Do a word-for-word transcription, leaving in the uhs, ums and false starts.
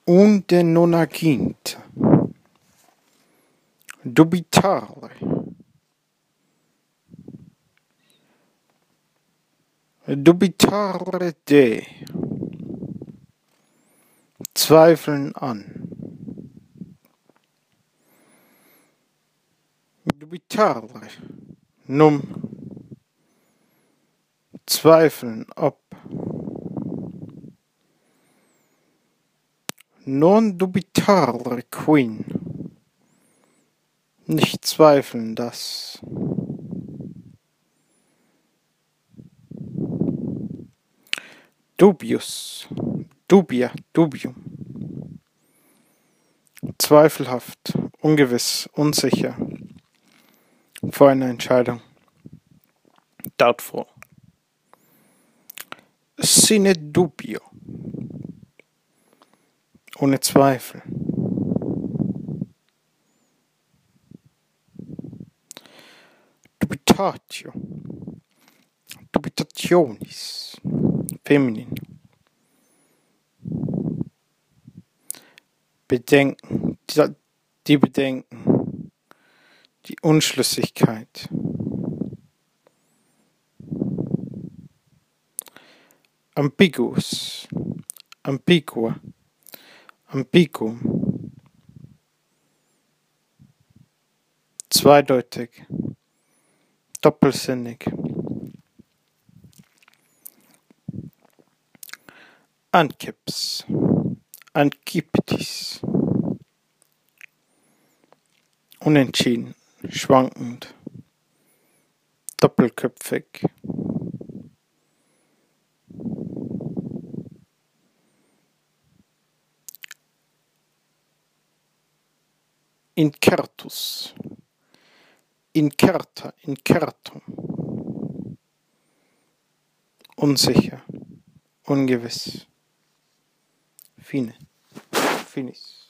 Unde non agint, dubitare, dubitare de, zweifeln an, dubitare, num, zweifeln ob, non dubitare quin, nicht zweifeln das. Dubius, dubia, dubium. Zweifelhaft, ungewiss, unsicher. Vor einer Entscheidung. Doubtful. Sine dubio. Ohne Zweifel. Dubitatio. Dubitationis. Feminin. Bedenken. Die Bedenken. Die Unschlüssigkeit. Ambiguous. Ambigua. Ambiguum. Zweideutig. Doppelsinnig. Ankips. Ankiptis. Unentschieden. Schwankend. Doppelköpfig. Incertus. Incerta, incertum. Unsicher. Ungewiss. Fine. Finis.